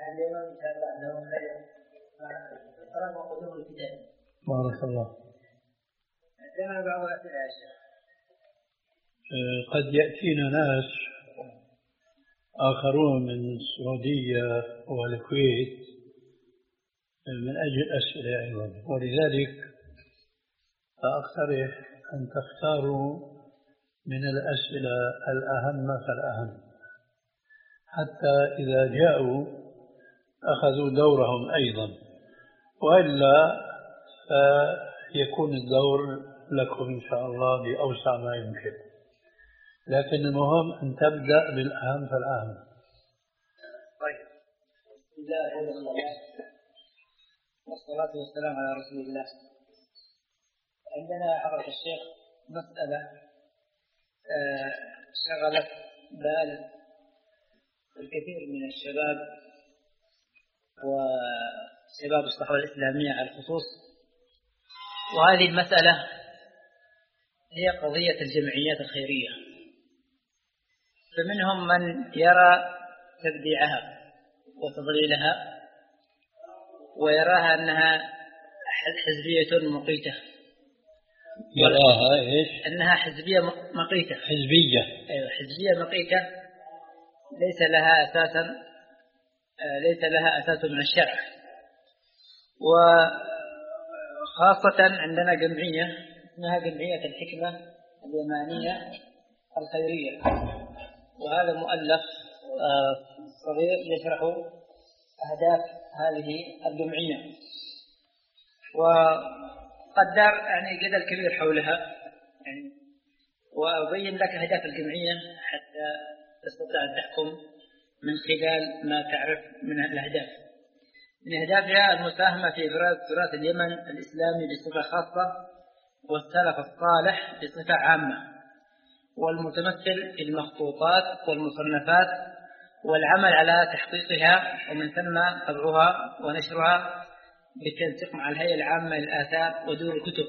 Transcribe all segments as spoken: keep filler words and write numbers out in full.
اليوم إن شاء الله لهم قرأوا قدوم الكتاب. بارك الله. عندنا بعض الأسئلة يا شيخ. قد يأتينا ناس آخرون من السعودية والكويت من أجل أسئلة أيضا، ولذلك فأقترح أن تختاروا من الأسئلة الأهم فالأهم، حتى إذا جاءوا أخذوا دورهم أيضا، وإلا فيكون الدور لكم إن شاء الله بأوسع ما يمكن، لكن المهم أن تبدأ بالأهم فالأهم. طيب، بسم الله الرحمن الرحيم والصلاة والسلام على رسول الله. عندنا حضرة الشيخ مسألة شغلت بال الكثير من الشباب وشباب الصحوة الإسلامية على الخصوص، وهذه المسألة هي قضية الجمعيات الخيرية. فمنهم من يرى تبديعها وتضليلها ويراها أنها حزبية مقيتة. يراها إيش؟ أنها حزبية مقيتة. حزبية. أيوة، حزبية مقيتة ليس لها أساسا ليس لها أساس من الشرع. وخاصة عندنا جمعية اسمها جمعية الحكمة اليمانية الخيرية، وهذا مؤلف صغير يشرح أهداف هذه الجمعية، وقد دار يعني جدل كبير حولها، يعني وأبين لك أهداف الجمعية حتى تستطيع أن تحكم من خلال ما تعرف من الأهداف. من أهدافها المساهمة في إبراز تراث اليمن الإسلامي بصفة خاصة والسلف الصالح بصفة عامة، والمتمثل في المخطوطات والمصنفات والعمل على تحقيقها، ومن ثم طبعها ونشرها بالتنسيق مع الهيئة العامة للآثار ودور الكتب.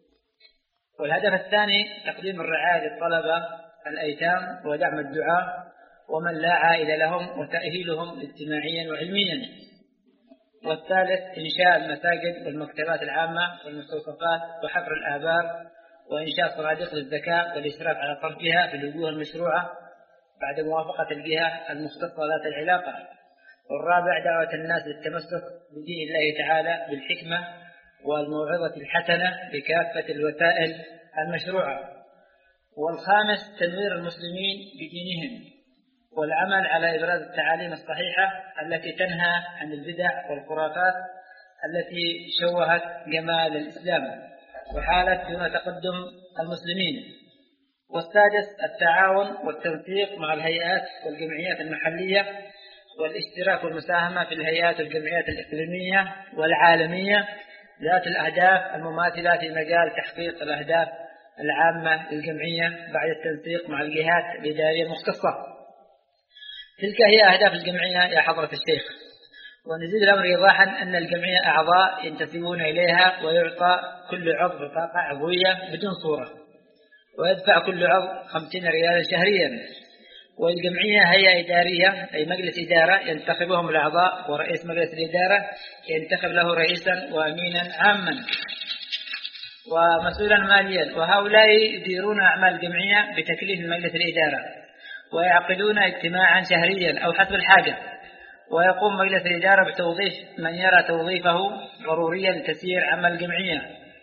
والهدف الثاني تقديم الرعاية للطلبة الأيتام ودعم الدعاة ومن لا عائلة لهم وتأهيلهم اجتماعيا وعلميا. والثالث إنشاء المساجد والمكتبات العامة والمستوصفات وحفر الآبار وإنشاء صناديق للزكاة والإشراف على صرفها في الوجوه المشروعة بعد موافقة الجهة المختصة ذات العلاقة. والرابع دعوة الناس للتمسك بدين الله تعالى بالحكمة والموعظة الحسنة بكافة الوسائل المشروعة. والخامس تنوير المسلمين بدينهم والعمل على إبراز التعاليم الصحيحة التي تنهى عن البدع والخرافات التي شوهت جمال الإسلام وحالت دون تقدم المسلمين. والسادس التعاون والتنسيق مع الهيئات والجمعيات المحلية والاشتراك والمساهمة في الهيئات والجمعيات الإقليمية والعالمية ذات الأهداف المماثلة في مجال تحقيق الأهداف العامة للجمعية بعد التنسيق مع الجهات الإدارية المختصة. تلك هي أهداف الجمعية يا حضرة الشيخ. ونزيد الأمر إيضاحا أن الجمعية أعضاء ينتسبون إليها ويعطى كل عضو بطاقة عضوية بدون صورة، ويدفع كل عضو خمسين ريالا شهريا. والجمعية هيئة إدارية أي مجلس إدارة ينتخبهم الأعضاء، ورئيس مجلس الإدارة ينتخب له رئيسا وأمينا عاما ومسؤولا ماليا. وهؤلاء يديرون أعمال الجمعية بتكليف مجلس الإدارة، ويعقدون اجتماعا شهريا أو حسب الحاجة. ويقوم مجلس الإدارة بتوظيف من يرى توظيفه ضروريا لتسيير عمل الجمعية،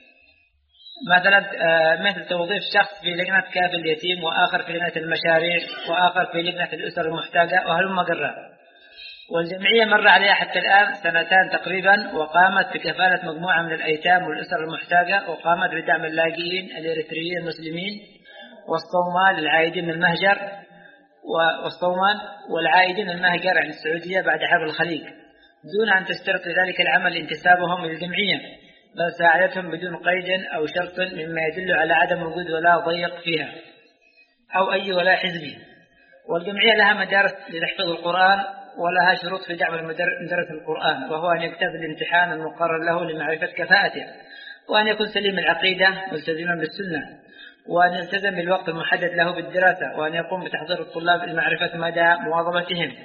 مثلا مثل توظيف شخص في لجنة كافل اليتيم، وآخر في لجنة المشاريع، وآخر في لجنة الأسر المحتاجة، وهلم جرا. والجمعية مر عليها حتى الآن سنتان تقريبا، وقامت بكفالة مجموعة من الأيتام والأسر المحتاجة، وقامت بدعم اللاجئين الإريتريين المسلمين والصومال العائدين من المهجر والصومال والعائدين من المهجر عن السعودية بعد حرب الخليج، دون أن تشترط لذلك العمل انتسابهم للجمعية، بل ساعدتهم بدون قيد أو شرط، مما يدل على عدم وجود ولا ضيق فيها أو أي ولا حزبي. والجمعية لها مدارس لتحفيظ القرآن، ولها شروط في دعم مدرس القرآن، وهو أن يجتاز الامتحان المقرر له لمعرفة كفاءته، وأن يكون سليم العقيدة ملتزما بالسنة، وأن يلتزم بالوقت المحدد له بالدراسة، وأن يقوم بتحضير الطلاب لمعرفة مدى مواظبتهم،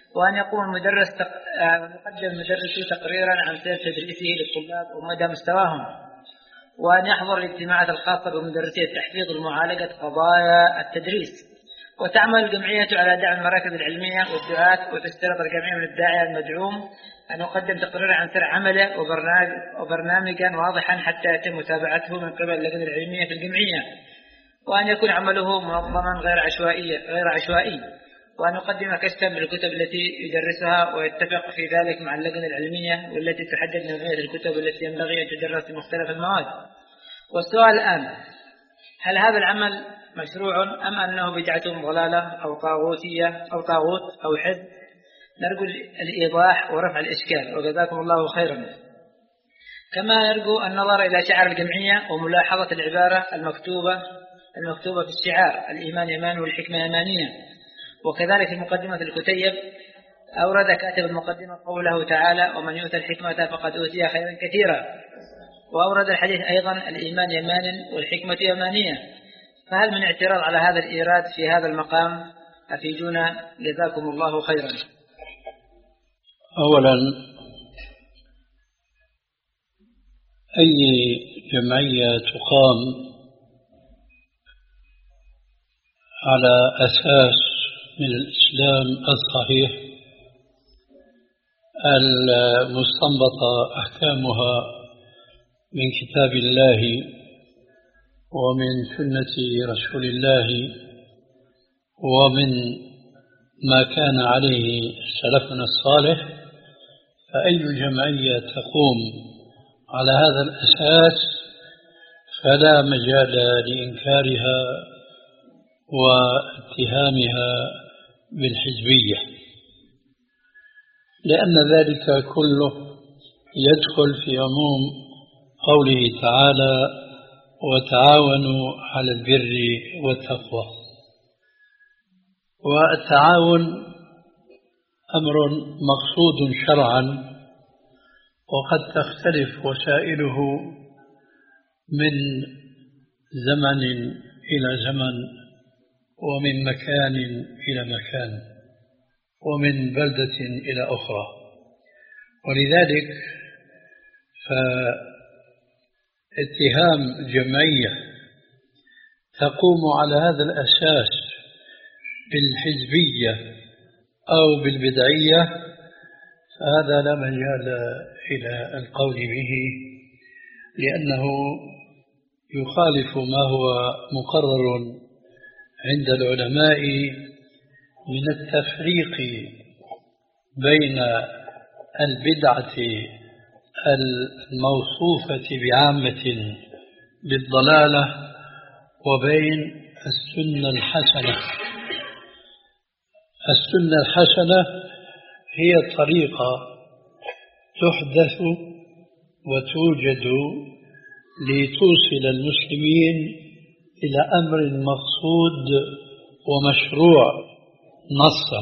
وأن يقوم مدرس تق... يقدم مدرسي تقريرا عن سير تدريسه للطلاب ومدى مستواهم، وأن يحضر الاجتماعات الخاصة بمدرسي التحفيظ لمعالجة قضايا التدريس. وتعمل الجمعية على دعم المراكز العلمية والدعاة، وتشترط الجميع من الداعية المدعوم أن يقدم تقريرا عن سير عمله وبرنامجا واضحا حتى يتم متابعته من قبل اللجنة العلمية في الجمعية، وأن يكون عمله منظما غير عشوائي غير عشوائي وأن يقدم كشفا للكتب التي يدرسها، ويتفق في ذلك مع اللجنة العلمية والتي تحدد نوعية الكتب التي ينبغي أن تدرس في مختلف المواد. والسؤال الآن: هل هذا العمل مشروع أم أنه بدعة ضلالة أو طاغوتية أو طاغوت أو حزب؟ نرجو الإيضاح ورفع الإشكال، وجزاكم الله خيرا. كما نرجو النظر إلى شعار الجمعية وملاحظة العبارة المكتوبة المكتوبة في الشعار: الإيمان يمان والحكمة يمانية. وكذلك في مقدمة الكتيب أورد كاتب المقدمة قوله تعالى: ومن يؤتى الحكمة فقد أوتي خيرا كثيرا. وأورد الحديث أيضا: الإيمان يمان والحكمة يمانية. فهل من اعتراض على هذا الإيراد في هذا المقام؟ أفيدونا جزاكم الله خيرا. أولا، أي جمعية تقام على أساس من الإسلام الصحيح المستنبطة أحكامها من كتاب الله ومن سنة رسول الله ومن ما كان عليه سلفنا الصالح، فأي جمعية تقوم على هذا الأساس فلا مجال لإنكارها واتهامها بالحزبية، لأن ذلك كله يدخل في عموم قوله تعالى: وتعاونوا على البر والتقوى. والتعاون أمر مقصود شرعا، وقد تختلف وسائله من زمن إلى زمن، ومن مكان إلى مكان، ومن بلدة إلى أخرى. ولذلك فاتهام جمعية تقوم على هذا الأساس بالحزبية أو بالبدعية فهذا لا مجال إلى القول به، لأنه يخالف ما هو مقرر عند العلماء من التفريق بين البدعة الموصوفة بعامة بالضلالة وبين السنة الحسنة. السنة الحسنة هي طريقة تحدث وتوجد لتوصل المسلمين إلى أمر مقصود ومشروع نصا.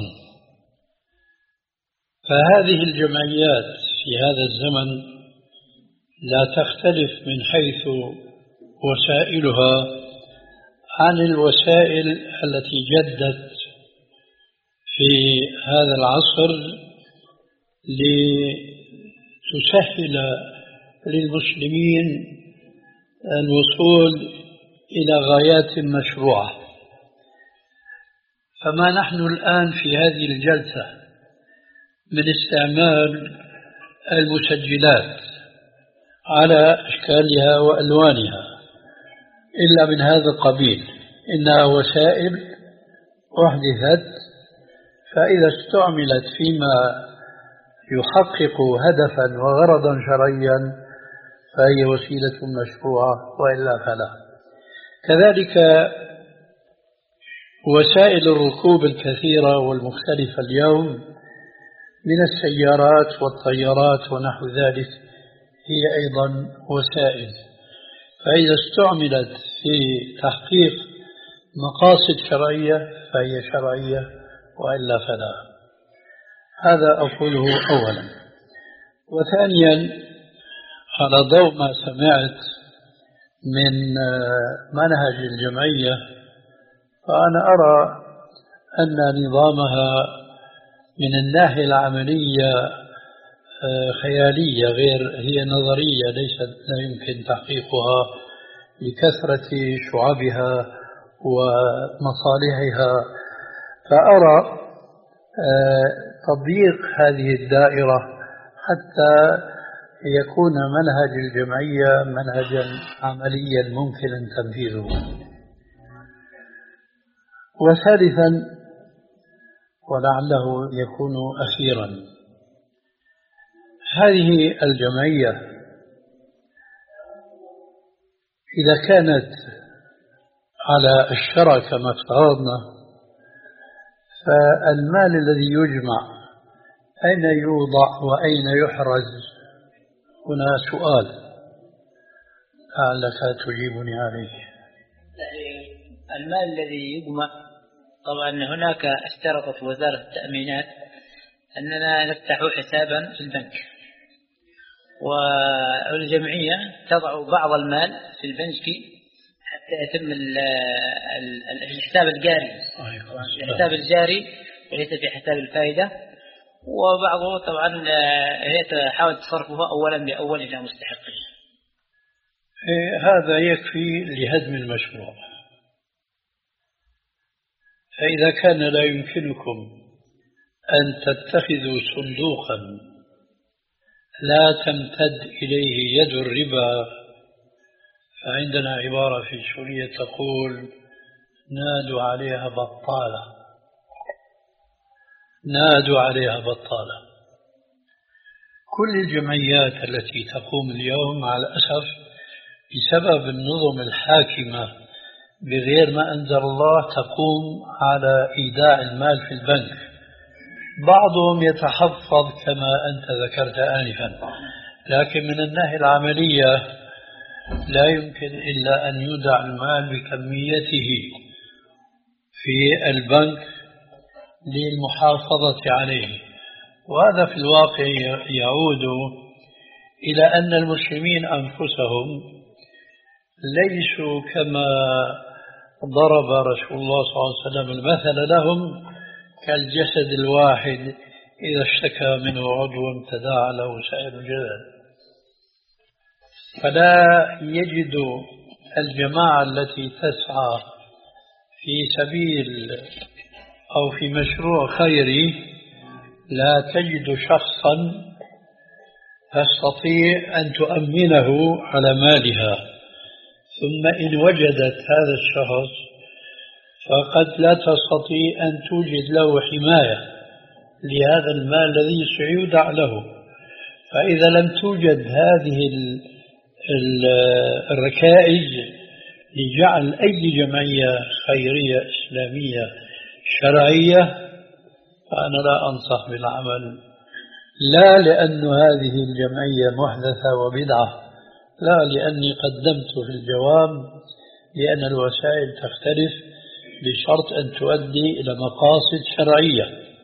فهذه الجمعيات في هذا الزمن لا تختلف من حيث وسائلها عن الوسائل التي جدت في هذا العصر لتسهل للمسلمين الوصول إلى غايات مشروعة. فما نحن الآن في هذه الجلسة من استعمال المسجلات على أشكالها وألوانها إلا من هذا القبيل، إنها وسائل أحدثت، فإذا استعملت فيما يحقق هدفا وغرضا شرعيا فهي وسيلة مشروعة، وإلا فلا. كذلك وسائل الركوب الكثيرة والمختلفة اليوم من السيارات والطيارات ونحو ذلك هي أيضا وسائل، فإذا استعملت في تحقيق مقاصد شرعية فهي شرعية، وإلا فلا. هذا أقوله أولا. وثانيا، على ضوء ما سمعت من منهج الجمعية، فأنا أرى أن نظامها من الناحية العملية خيالية، غير هي نظرية ليست لا يمكن تحقيقها لكثرة شعبها ومصالحها. فأرى تضييق هذه الدائرة حتى يكون منهج الجمعية منهجا عمليا ممكن تنفيذه. وثالثا ولعله يكون أخيرا، هذه الجمعية إذا كانت على الشرع كما افترضنا، فالمال الذي يجمع أين يوضع وأين يحرز؟ هنا سؤال لعلك تجيبني عليه. المال الذي يجمع، طبعا هناك اشترطت وزارة التأمينات أننا نفتح حسابا في البنك، والجمعية تضع بعض المال في البنك حتى يتم الحساب الجاري، الحساب الجاري وليس في حساب الفائدة، وبعضه طبعا هي تحاول تصرفها أولا بأول إلى مستحقه. هذا يكفي لهدم المشروع. فإذا كان لا يمكنكم أن تتخذوا صندوقا لا تمتد إليه يد الربا، فعندنا عبارة في سوريا تقول نادوا عليها بطالة، نادوا عليها بطالة. كل الجمعيات التي تقوم اليوم مع الأسف بسبب النظم الحاكمة بغير ما أنزل الله تقوم على إيداع المال في البنك. بعضهم يتحفظ كما أنت ذكرت آنفا، لكن من الناحية العملية لا يمكن إلا أن يودع المال بكميته في البنك للمحافظة عليه. وهذا في الواقع يعود إلى أن المسلمين أنفسهم ليسوا كما ضرب رسول الله صلى الله عليه وسلم المثل لهم كالجسد الواحد إذا اشتكى منه عضو تداعى له سائر الجسد. فلا يجد الجماعة التي تسعى في سبيل أو في مشروع خيري، لا تجد شخصا تستطيع أن تؤمنه على مالها، ثم إن وجدت هذا الشخص فقد لا تستطيع أن توجد له حماية لهذا المال الذي سيودع له. فإذا لم توجد هذه الركائز لجعل أي جمعية خيرية إسلامية شرعية، فأنا لا أنصح بالعمل، لا لأن هذه الجمعية محدثة وبدعة، لا لأني قدمت في الجواب لأن الوسائل تختلف بشرط أن تؤدي إلى مقاصد شرعية.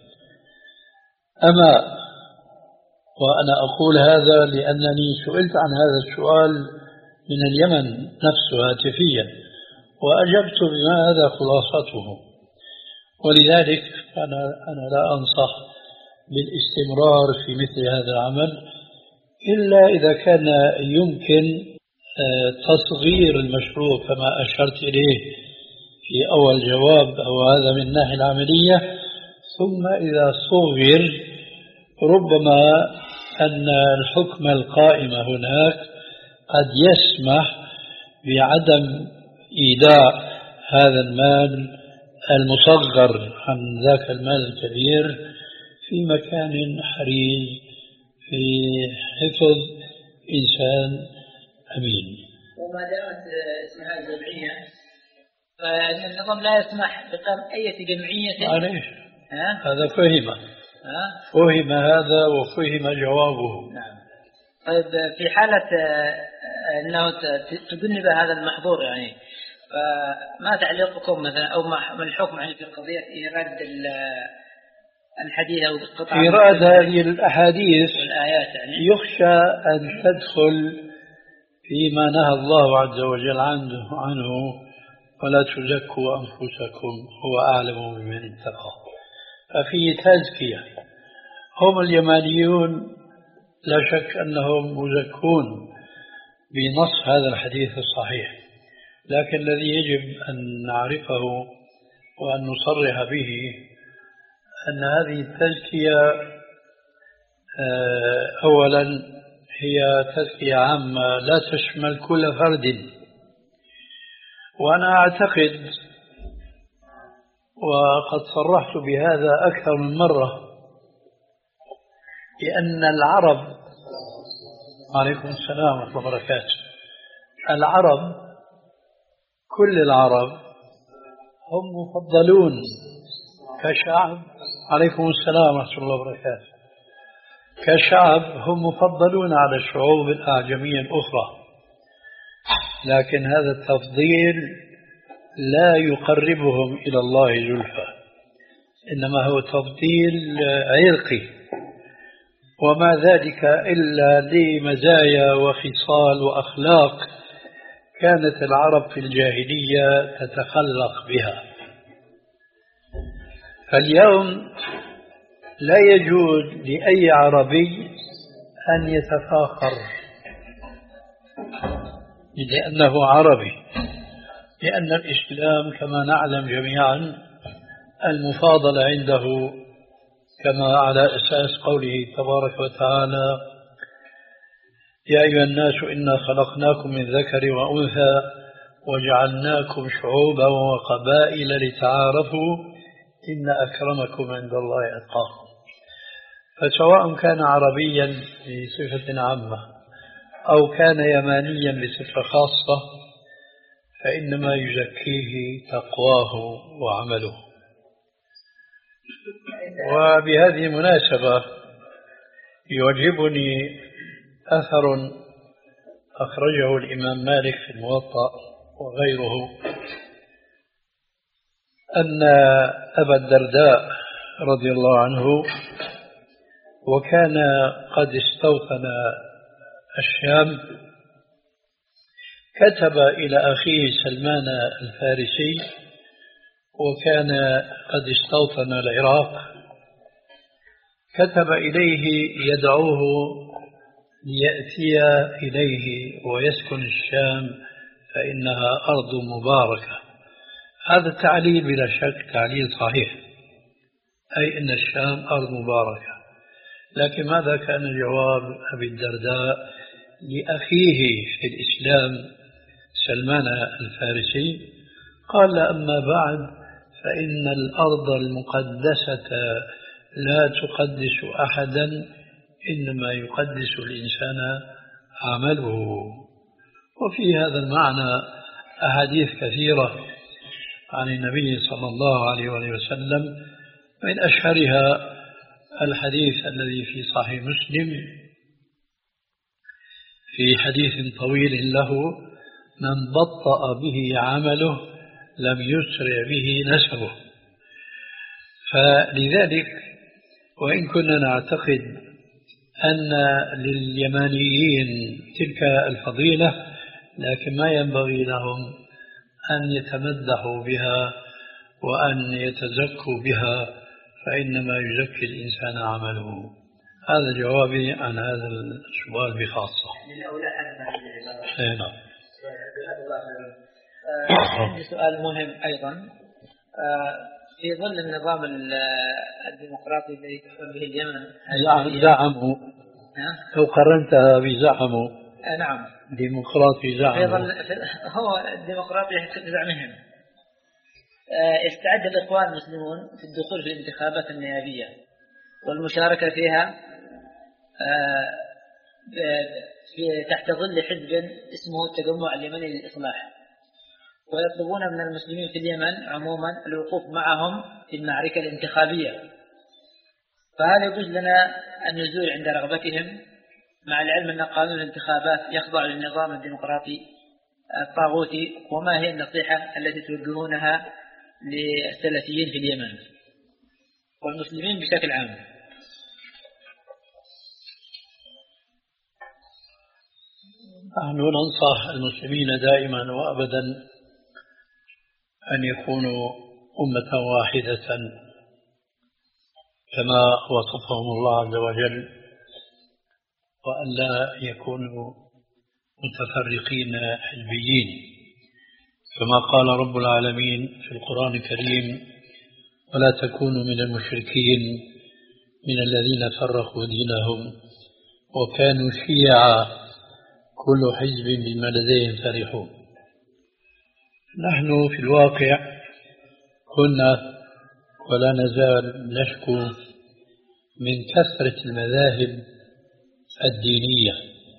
أما وأنا أقول هذا لأنني سئلت عن هذا السؤال من اليمن نفسه هاتفيا، وأجبت بما هذا خلاصته. ولذلك أنا, أنا لا أنصح بالاستمرار في مثل هذا العمل إلا إذا كان يمكن تصغير المشروع كما أشرت إليه في أول جواب، أو هذا من الناحية العملية. ثم إذا صغر ربما أن الحكم القائم هناك قد يسمح بعدم إيداع هذا المال المصغر عن ذاك المال الكبير في مكان حريز في حفظ إنسان أمين. وما دامت اسمها الجمعية فالنظام لا يسمح بقام أي جمعية. معليش هذا فهم فهم هذا وفهم جوابه. نعم. طيب في حالة أنه تجنب هذا المحظور يعني، فما تعليقكم مثلا أو ما الحكم يعني في قضية إيراد الحديث أو القطع إيراد هذه الأحاديث والآيات يعني؟ يخشى أن تدخل فيما نهى الله عز وجل عنه, عنه ولا تزكوا أنفسكم هو أعلم بمن اتقى. ففي تزكية. هم اليمانيون لا شك أنهم مزكون بنص هذا الحديث الصحيح، لكن الذي يجب أن نعرفه وأن نصرح به أن هذه التزكية أولا هي تزكية عامة لا تشمل كل فرد. وأنا أعتقد وقد صرحت بهذا أكثر من مرة بأن العرب، عليكم السلام ورحمة الله وبركاته، العرب كل العرب هم مفضلون كشعب، عليكم السلام ورحمة الله وبركاته، كشعب هم مفضلون على الشعوب الأعجمية الأخرى، لكن هذا التفضيل لا يقربهم إلى الله زلفى، إنما هو تفضيل عرقي، وما ذلك إلا لمزايا وخصال وأخلاق كانت العرب في الجاهلية تتخلق بها. فاليوم لا يجوز لأي عربي أن يتفاخر لأنه عربي، لأن الإسلام كما نعلم جميعا المفاضلة عنده كما على أساس قوله تبارك وتعالى: يا أيها الناس إنا خلقناكم من ذكر وأنثى وجعلناكم شعوبا وقبائل لتعارفوا إن أكرمكم عند الله أتقاكم. فسواء كان عربيا بصفة عامة أو كان يمانيا بصفة خاصة فإنما يزكيه تقواه وعمله. وبهذه المناسبة يعجبني أثر أخرجه الإمام مالك في الموطأ وغيره أن أبا الدرداء رضي الله عنه وكان قد استوطن الشام كتب إلى أخيه سلمان الفارسي وكان قد استوطن العراق، كتب إليه يدعوه ليأتي إليه ويسكن الشام فإنها أرض مباركة. هذا التعليل بلا شك تعليل صحيح، أي أن الشام أرض مباركة، لكن ماذا كان جواب أبي الدرداء لأخيه في الإسلام سلمان الفارسي؟ قال: أما بعد فإن الأرض المقدسة لا تقدس أحدا، إنما يقدس الإنسان عمله. وفي هذا المعنى أحاديث كثيرة عن النبي صلى الله عليه وسلم، من أشهرها الحديث الذي في صحيح مسلم في حديث طويل له: من بطأ به عمله لم يسرع به نسبه. فلذلك وإن كنا نعتقد أن لليمانيين تلك الفضيلة، لكن ما ينبغي لهم أن يتمدحوا بها وأن يتزكوا بها، فإنما يزكي الإنسان عمله. هذا جوابي عن هذا السؤال بخاصة. نعم. عندي سؤال مهم أيضا. في ظل النظام الديمقراطي الذي تقوم به اليمن، زعموا لو قرنتها بزعموا نعم ديمقراطي زعموا، هو الديمقراطي بزعمهم استعد الإخوان المسلمون في الدخول في الانتخابات النيابية والمشاركة فيها في تحت ظل حزب اسمه التجمع اليمني للإصلاح، ويطلبون من المسلمين في اليمن عموما الوقوف معهم في المعركة الانتخابية. فهل يجوز لنا النزول عند رغبتهم، مع العلم أن قانون الانتخابات يخضع للنظام الديمقراطي الطاغوتي؟ وما هي النصيحة التي توجهونها للسلفيين في اليمن والمسلمين بشكل عام؟ نحن ننصح المسلمين دائما وأبدا أن يكونوا أمة واحدة كما وصفهم الله عز وجل، وأن لا يكونوا متفرقين حزبيين، كما قال رب العالمين في القرآن الكريم: ولا تكونوا من المشركين من الذين فرقوا دينهم وكانوا شيعا كل حزب بما لديهم فرحون. نحن في الواقع كنا ولا نزال نشكو من كثرة المذاهب الدينية،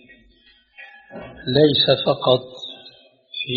ليس فقط في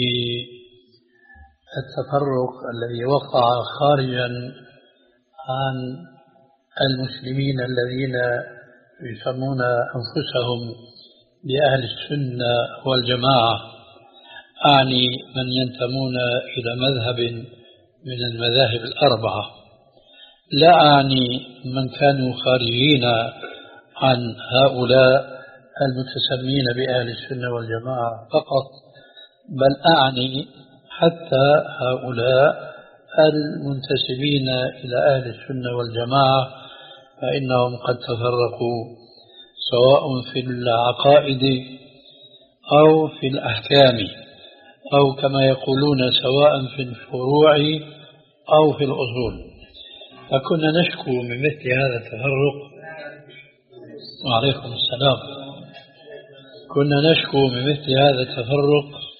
التفرق الذي وقع خارجا عن المسلمين الذين يسمون أنفسهم بأهل السنة والجماعة، أعني من ينتمون إلى مذهب من المذاهب الأربعة، لا أعني من كانوا خارجين عن هؤلاء المتسمين بأهل السنة والجماعة فقط، بل أعني حتى هؤلاء المنتسبين إلى أهل السنة والجماعة، فإنهم قد تفرقوا سواء في العقائد أو في الأحكام، أو كما يقولون سواء في الفروع أو في الأصول. فكنا نشكو من مثل هذا التفرق. وعليكم السلام. كنا نشكو من مثل هذا التفرق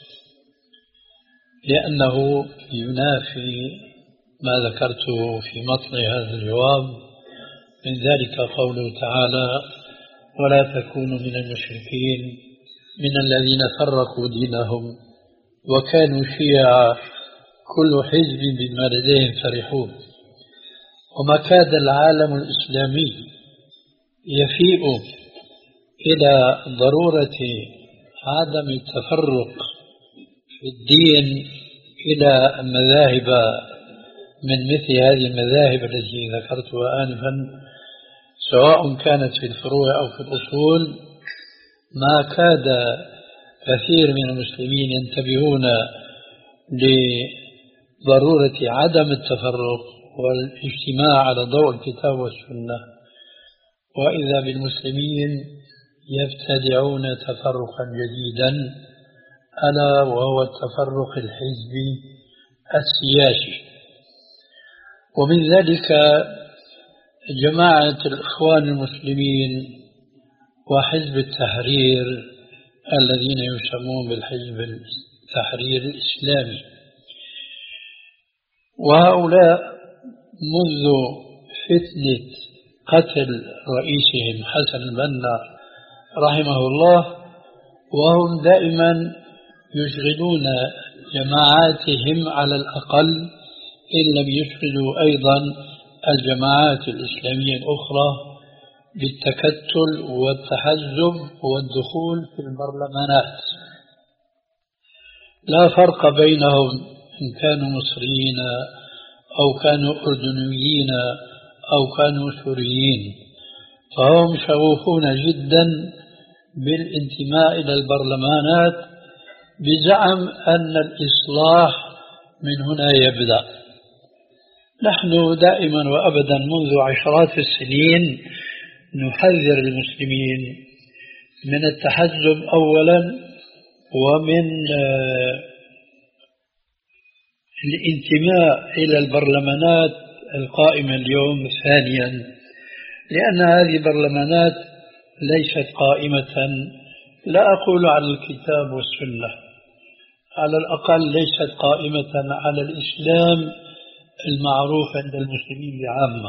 لأنه ينافي ما ذكرته في مطلع هذا الجواب، من ذلك قوله تعالى: ولا تكونوا من المشركين من الذين فرقوا دينهم وكانوا شيعا كل حزب بما لديهم فرحون. وما كاد العالم الإسلامي يفيء إلى ضرورة عدم التفرق في الدين إلى مذاهب من مثل هذه المذاهب التي ذكرتها آنفا، سواء كانت في الفروع أو في الأصول. ما كاد كثير من المسلمين ينتبهون لضرورة عدم التفرق والاجتماع على ضوء الكتاب والسنة، وإذا بالمسلمين يبتدعون تفرقا جديدا، ألا وهو التفرق الحزبي السياسي. ومن ذلك جماعة الإخوان المسلمين وحزب التحرير الذين يسمون بالحزب التحرير الإسلامي، وهؤلاء منذ فتنة قتل رئيسهم حسن البنا رحمه الله وهم دائما يشغلون جماعاتهم على الأقل، إن لم يشغلوا أيضا الجماعات الإسلامية الأخرى، بالتكتل والتحزب والدخول في البرلمانات. لا فرق بينهم إن كانوا مصريين أو كانوا أردنيين أو كانوا سوريين، فهم شغوفون جدا بالانتماء إلى البرلمانات بزعم أن الإصلاح من هنا يبدأ. نحن دائما وأبدا منذ عشرات السنين نحذر المسلمين من التحزب أولا، ومن الانتماء إلى البرلمانات القائمة اليوم ثانيا، لأن هذه البرلمانات ليست قائمة، لا أقول على الكتاب والسنة، على الأقل ليست قائمة على الإسلام المعروف عند المسلمين بعامة،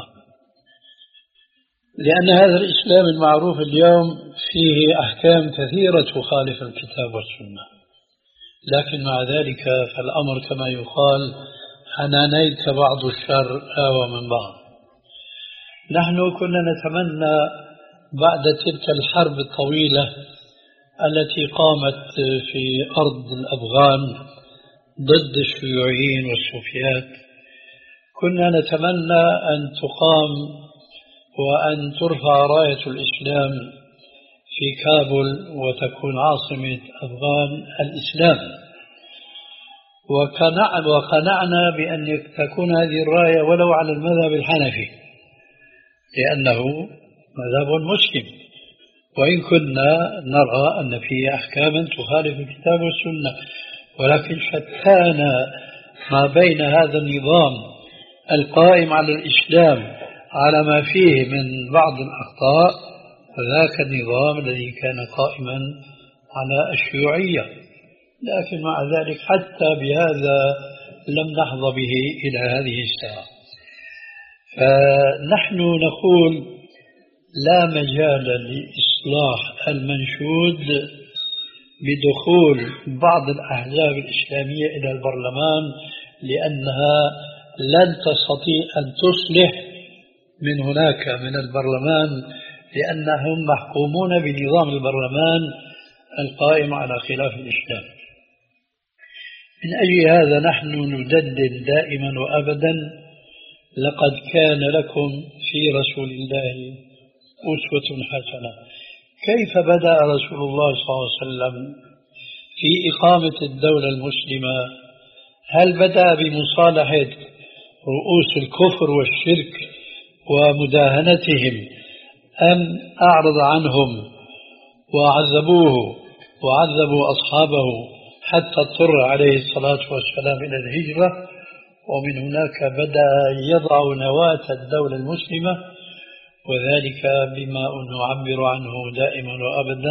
لأن هذا الإسلام المعروف اليوم فيه أحكام كثيرة تخالف الكتاب والسنة، لكن مع ذلك فالأمر كما يقال حنانيك بعض الشر آوى من بعض. نحن كنا نتمنى بعد تلك الحرب الطويلة التي قامت في أرض الأفغان ضد الشيوعيين والصوفيات، كنا نتمنى أن تقام وأن ترفع راية الإسلام في كابول وتكون عاصمة أفغان الإسلام، وقنعنا بأن تكون هذه الراية ولو على المذهب الحنفي، لأنه مذهب مسلم، وإن كنا نرى أن فيه أحكاما تخالف الكتاب والسنة، ولكن شتان ما بين هذا النظام القائم على الإسلام على ما فيه من بعض الأخطاء وذاك النظام الذي كان قائما على الشيوعية. لكن مع ذلك حتى بهذا لم نحظى به إلى هذه الساعة. فنحن نقول لا مجال لإصلاح المنشود بدخول بعض الأحزاب الإسلامية إلى البرلمان، لأنها لن تستطيع أن تصلح من هناك من البرلمان، لأنهم محكومون بنظام البرلمان القائم على خلاف الإسلام. من أجل هذا نحن ندندن دائما وأبدا: لقد كان لكم في رسول الله أسوة حسنة. كيف بدأ رسول الله صلى الله عليه وسلم في إقامة الدولة المسلمة؟ هل بدأ بمصالحة رؤوس الكفر والشرك ومداهنتهم، أم أعرض عنهم وعذبوه وعذبوا أصحابه حتى اضطر عليه الصلاة والسلام إلى الهجرة؟ ومن هناك بدأ يضع نواة الدولة المسلمة، وذلك بما نعبر عنه دائما وأبدا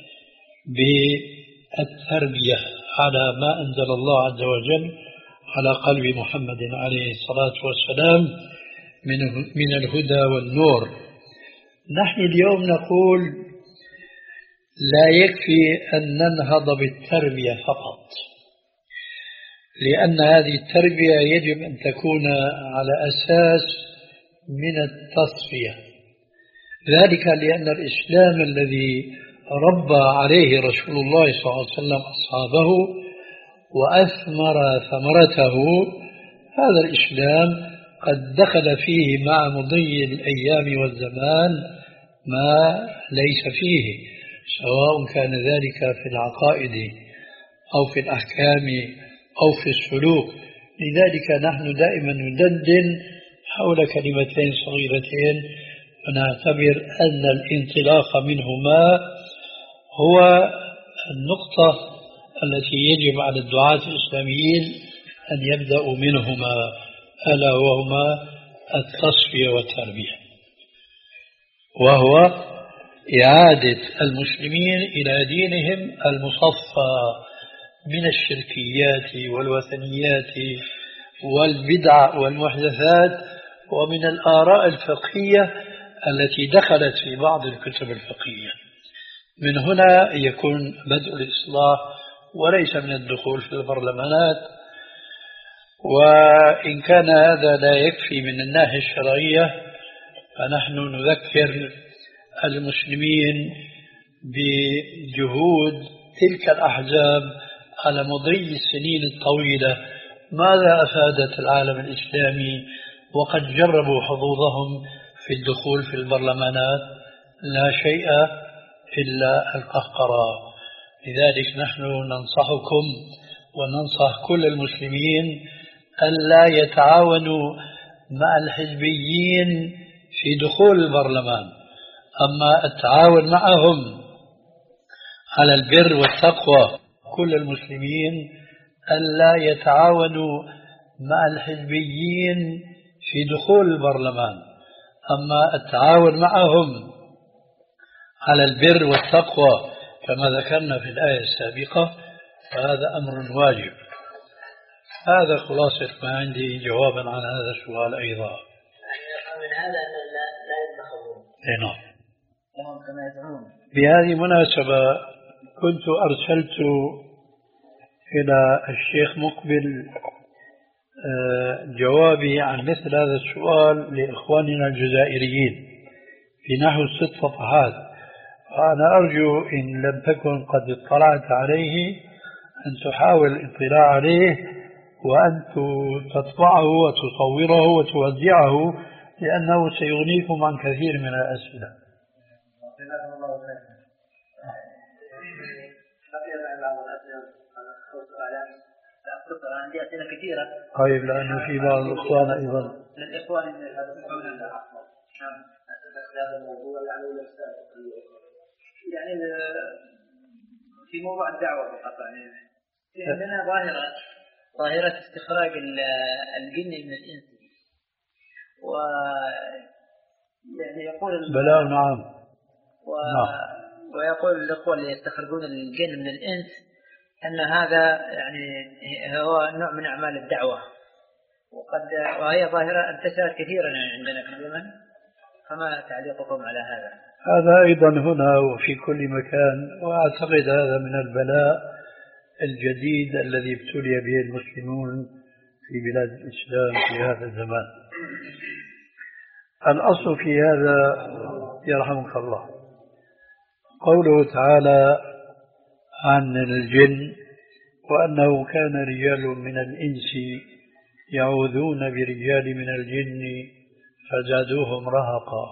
بالتربية على ما أنزل الله عز وجل على قلب محمد عليه الصلاة والسلام من الهدى والنور. نحن اليوم نقول لا يكفي أن ننهض بالتربية فقط، لأن هذه التربية يجب أن تكون على أساس من التصفية. ذلك لأن الإسلام الذي ربى عليه رسول الله صلى الله عليه وسلم أصحابه وأثمر ثمرته، هذا الإسلام قد دخل فيه مع مضي الأيام والزمان ما ليس فيه، سواء كان ذلك في العقائد أو في الأحكام أو في السلوك. لذلك نحن دائما ندندن حول كلمتين صغيرتين، ونعتبر أن الانطلاق منهما هو النقطة التي يجب على الدعاة الإسلاميين أن يبدأوا منهما، ألا وهما التصفية والتربية، وهو إعادة المسلمين إلى دينهم المصفى من الشركيات والوثنيات والبدع والمحدثات ومن الآراء الفقهية التي دخلت في بعض الكتب الفقهية. من هنا يكون بدء الإصلاح وليس من الدخول في البرلمانات. وإن كان هذا لا يكفي من الناحية الشرعية، فنحن نذكر المسلمين بجهود تلك الأحزاب على مضي السنين الطويلة. ماذا أفادت العالم الإسلامي وقد جربوا حظوظهم في الدخول في البرلمانات؟ لا شيء إلا القهقرة. لذلك نحن ننصحكم وننصح كل المسلمين ألا يتعاونوا مع الحزبيين في دخول البرلمان، أما التعاون معهم على البر والتقوى. كل المسلمين ألا يتعاونوا مع الحزبيين في دخول البرلمان، أما التعاون معهم على البر والتقوى كما ذكرنا في الآية السابقة، فهذا أمر واجب. هذا خلاصة ما عندي جوابا عن هذا السؤال أيضا. من هذا أن لا يتخذون. نعم. لهم كما يدعون. بهذه المناسبة كنت أرسلت إلى الشيخ مقبل جوابي عن مثل هذا السؤال لإخواننا الجزائريين في نحو ست صفحات، وأنا أرجو إن لم تكن قد اطلعت عليه أن تحاول الاطلاع عليه وأن تطبعه وتصوره وتوزعه، لأنه سيغنيكم عن كثير من الأسئلة. عندي أسئلة كثيرة. طيب، لأنه في بعض الإخوان أيضا. الإخوان هذا الموضوع يعني ولا يعني في موضوع الدعوة فقط يعني عندنا ظاهرة ظاهرة استخراج الجن من الإنس و يعني يقول بلاء نعم و... ويقول الأخوة اللي يستخرجون الجن من الإنس أن هذا يعني هو نوع من أعمال الدعوة وقد وهي ظاهرة انتشرت كثيرا عندنا في اليمن فما تعليقكم على هذا؟ هذا أيضا هنا وفي كل مكان وأعتقد هذا من البلاء الجديد الذي ابتلي به المسلمون في بلاد الإسلام في هذا الزمان. الأصل في هذا يرحمك الله قوله تعالى عن الجن وأنه كان رجال من الإنس يعوذون برجال من الجن فزادوهم رهقا.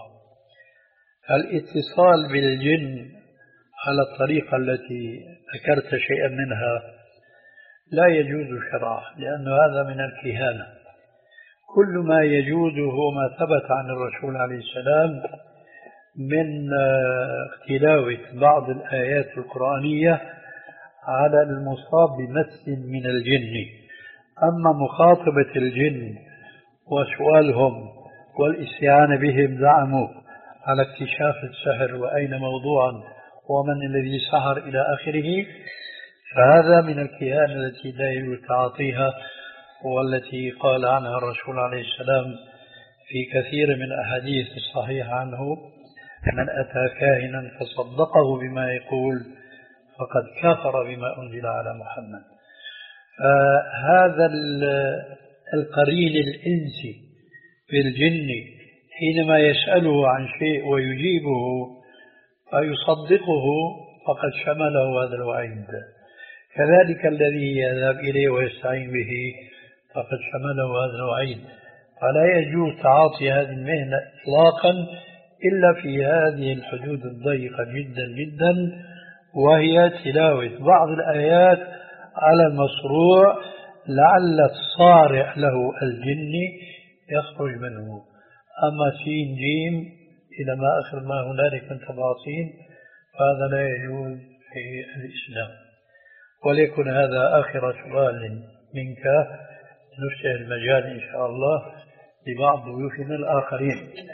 الاتصال بالجن على الطريقة التي ذكرت شيئا منها لا يجوز شرعا لأن هذا من الكهانة. كل ما يجوز هو ما ثبت عن الرسول عليه السلام من تلاوة بعض الآيات القرآنية على المصاب بمس من الجن. أما مخاطبة الجن وسؤالهم والاستعانة بهم زعموا على اكتشاف السحر وأين موضوعا ومن الذي سحر إلى آخره فهذا من الكهانة التي لا يجوز تعاطيها والتي قال عنها الرسول عليه السلام في كثير من الأحاديث الصحيحة عنه من أتى كاهنا فصدقه بما يقول فقد كفر بما أنزل على محمد. فهذا القرين الإنسي بالجن حينما يسأله عن شيء ويجيبه فيصدقه فقد شمله هذا الوعيد. كذلك الذي يذهب إليه ويستعين به فقد شمله هذا الوعيد. فلا يجوز تعاطي هذه المهنة إطلاقا إلا في هذه الحدود الضيقة جدا جدا وهي تلاوة بعض الآيات على المصروع لعل الصارع له الجن يخرج منه. أما سين جيم إلى ما آخر ما هنالك من تفاصيل فهذا لا يجوز في الإسلام. وليكن هذا آخر سؤال منك نفتح المجال إن شاء الله لبعض ضيوفنا الآخرين.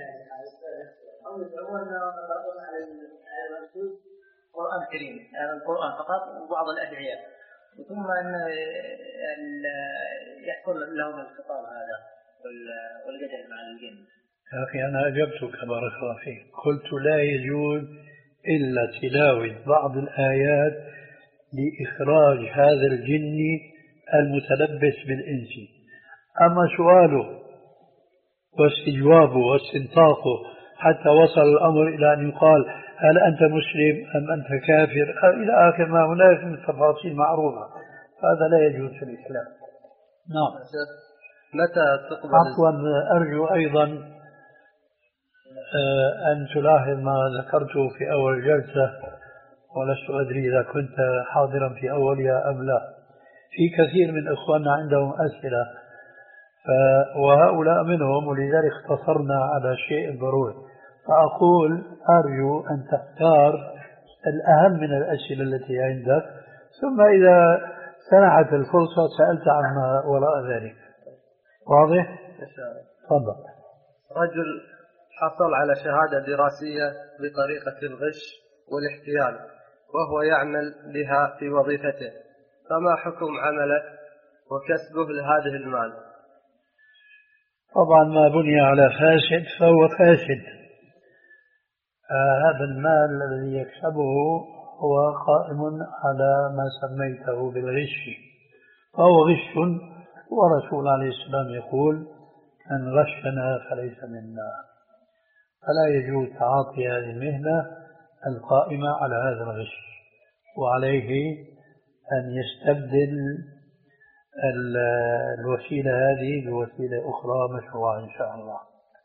القرآن الكريم القرآن فقط وبعض الأدعية ثم أن يحصل لهم الخطاب هذا والجدل مع الجن. يا أخي أنا أجبتك بارك الله فيك قلت لا يجوز إلا تلاوة بعض الآيات لإخراج هذا الجن المتلبس بالإنس. أما سؤاله واستجوابه واستنطاقه حتى وصل الأمر إلى أن يقال هل أنت مسلم أم أنت كافر إلى آخر ما هناك من تفاصيل معروفة هذا لا يجوز في الإسلام. نعم. متى تقبل؟ عفوا أرجو أيضا أن تلاحظ ما ذكرته في أول جلسة ولست أدري إذا كنت حاضرا في أولها أم لا. في كثير من إخواننا عندهم أسئلة وهؤلاء منهم ولذلك اختصرنا على شيء ضروري. فأقول أرجو أن تختار الأهم من الأسئلة التي عندك ثم إذا سنحت الفرصة سألت عما وراء ذلك. واضح؟ تفضل. رجل حصل على شهادة دراسية بطريقة الغش والاحتيال وهو يعمل بها في وظيفته فما حكم عمله وكسبه لهذه المال؟ طبعا ما بني على فاسد فهو فاسد. آه هذا المال الذي يكسبه هو قائم على ما سميته بالغش فهو غش ورسول عليه السلام يقول من غشنا فليس منا. فلا يجوز تعاطي هذه المهنة القائمة على هذا الغش وعليه أن يستبدل الوسيلة هذه بوسيلة أخرى مشروعة إن شاء الله.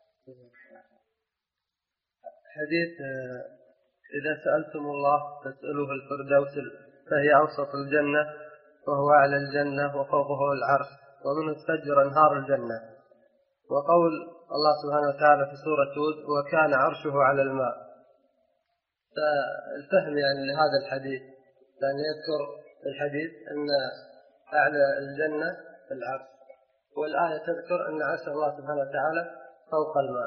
حديث إذا سألتم الله فاسألوه الفردوس فهي أوسط الجنة وهو أعلى الجنة وفوقه العرش ومنه تفجر أنهار الجنة. وقول الله سبحانه وتعالى في سورة هود وكان عرشه على الماء. فالفهم يعني لهذا الحديث لأن يذكر الحديث أن أعلى الجنة العرش، والآية تذكر أن عرش الله سبحانه وتعالى فوق الماء.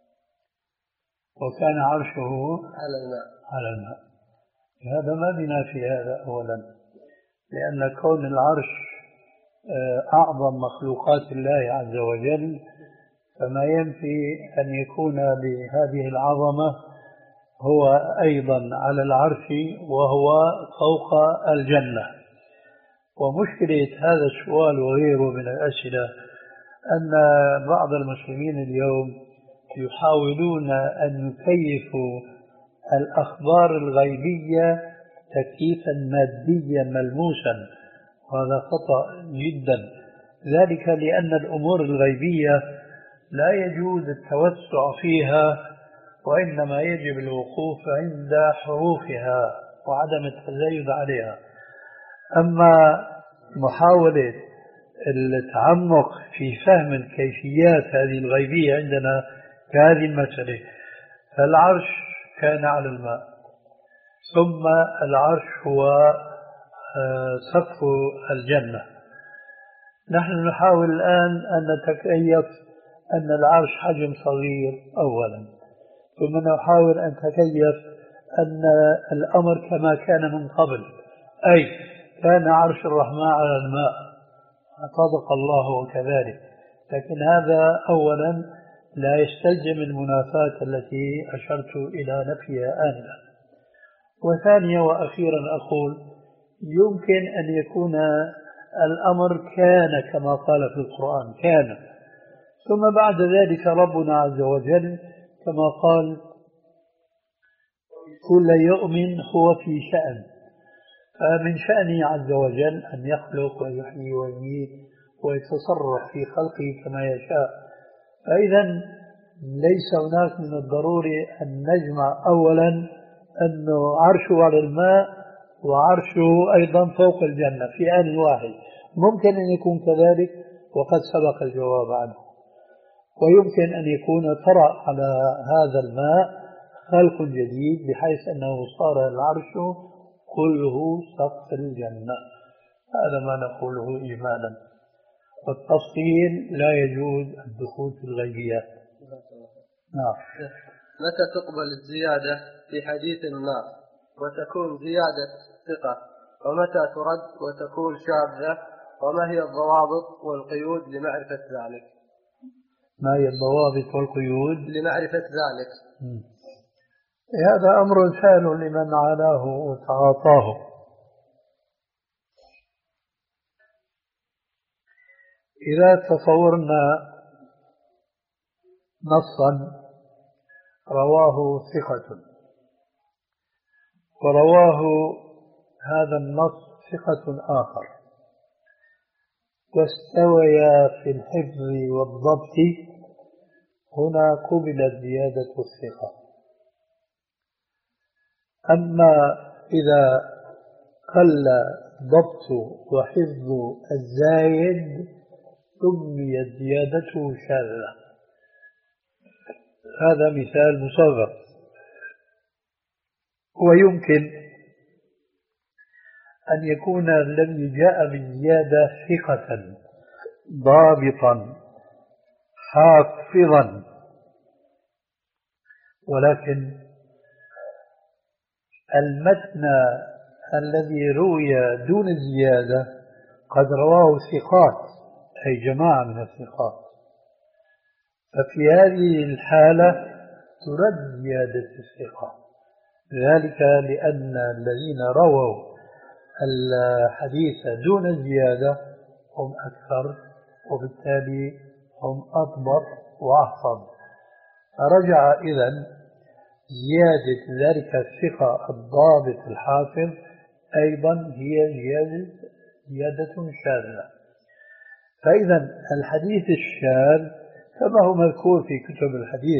وكان عرشه على الماء على الماء. هذا ما بنا في هذا أولا، لأن كون العرش أعظم مخلوقات الله عز وجل، فما ينفي أن يكون بهذه العظمة هو أيضا على العرش وهو فوق الجنة. ومشكلة هذا السؤال وغيره من الأسئلة أن بعض المسلمين اليوم يحاولون أن يكيفوا الأخبار الغيبية تكييفا ماديا ملموسا، وهذا خطأ جدا. ذلك لأن الأمور الغيبية لا يجوز التوسع فيها، وإنما يجب الوقوف عند حروفها وعدم التزايد عليها. أما محاولة التعمق في فهم الكيفيات هذه الغيبية عندنا كهذه المسألة، فالعرش كان على الماء، ثم العرش هو سقف الجنة. نحن نحاول الآن أن نتكيف أن العرش حجم صغير أولا، ثم نحاول أن نتكيف أن الأمر كما كان من قبل، أي كان عرش الرحمن على الماء، صدق الله وكذلك. لكن هذا أولا لا يستلزم المنافاة التي أشرت إلى نفيها آنفا. وثانيا وأخيرا أقول يمكن أن يكون الأمر كان كما قال في القرآن كان، ثم بعد ذلك ربنا عز وجل كما قال كل يوم هو في شأن، فمن شأنه عز وجل أن يخلق ويحيي ويميت ويتصرف في خلقه كما يشاء. فإذا ليس هناك من الضروري أن نجمع أولا أنه عرشه على الماء وعرشه أيضا فوق الجنة في آن واحد. ممكن أن يكون كذلك وقد سبق الجواب عنه، ويمكن أن يكون طرأ على هذا الماء خلق جديد بحيث أنه صار العرش كله سقف الجنة. هذا ما نقوله إيمانا، والتفصيل لا يجوز الدخول في الغيبيات. نعم. متى تقبل الزيادة في حديث ما وتكون زيادة ثقة، ومتى ترد وتكون شاذة، وما هي الضوابط والقيود لمعرفة ذلك؟ ما هي الضوابط والقيود لمعرفة ذلك؟ م. هذا أمر سهل لمن عاناه وتعاطاه. إذا تصورنا نصا رواه ثقة، ورواه هذا النص ثقة آخر، واستويا في الحفظ والضبط، هنا قبلت زيادة الثقة. أما إذا قل ضبط وحفظ الزايد سميت زيادته شاذة. هذا مثال مصغر. ويمكن أن يكون الذي جاء بالزيادة ثقة ضابطا حافظا، ولكن المتن الذي روي دون الزيادة قد رواه ثقات، أي جماعة من الثقات، ففي هذه الحالة ترد زيادة الثقة، ذلك لأن الذين رووا الحديث دون الزيادة هم أكثر، وبالتالي هم أضبط وأحفظ. فرجع إذن زيادة ذلك الثقة الضابط الحافظ أيضا هي زيادة زيادة شاذة. فإذا الحديث الشاذ كما هو مذكور في كتب الحديث،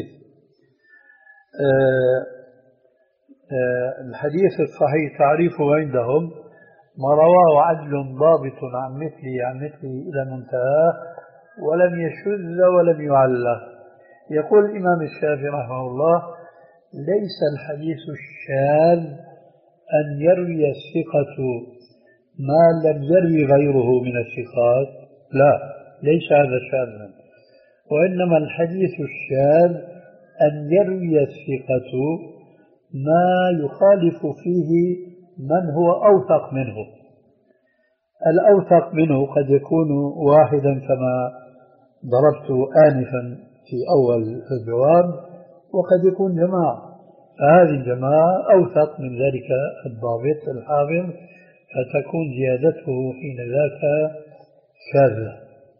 آه آه الحديث الصحيح تعريفه عندهم ما رواه عدل ضابط عن مثله عن مثله إلى منتهاه ولم يشذ ولم يعلى. يقول الإمام الشافعي رحمه الله: ليس الحديث الشاذ أن يروي الثقة ما لم يروي غيره من الثقات، لا، ليس هذا شاذا، وإنما الحديث الشاذ أن يروي الثقة ما يخالف فيه من هو أوثق منه. الأوثق منه قد يكون واحدا كما ضربت آنفا في أول الجواب، وقد يكون جماعة، فهذه الجماعة أوثق من ذلك الضابط الحافظ، فتكون زيادته حين ذاك شاذة.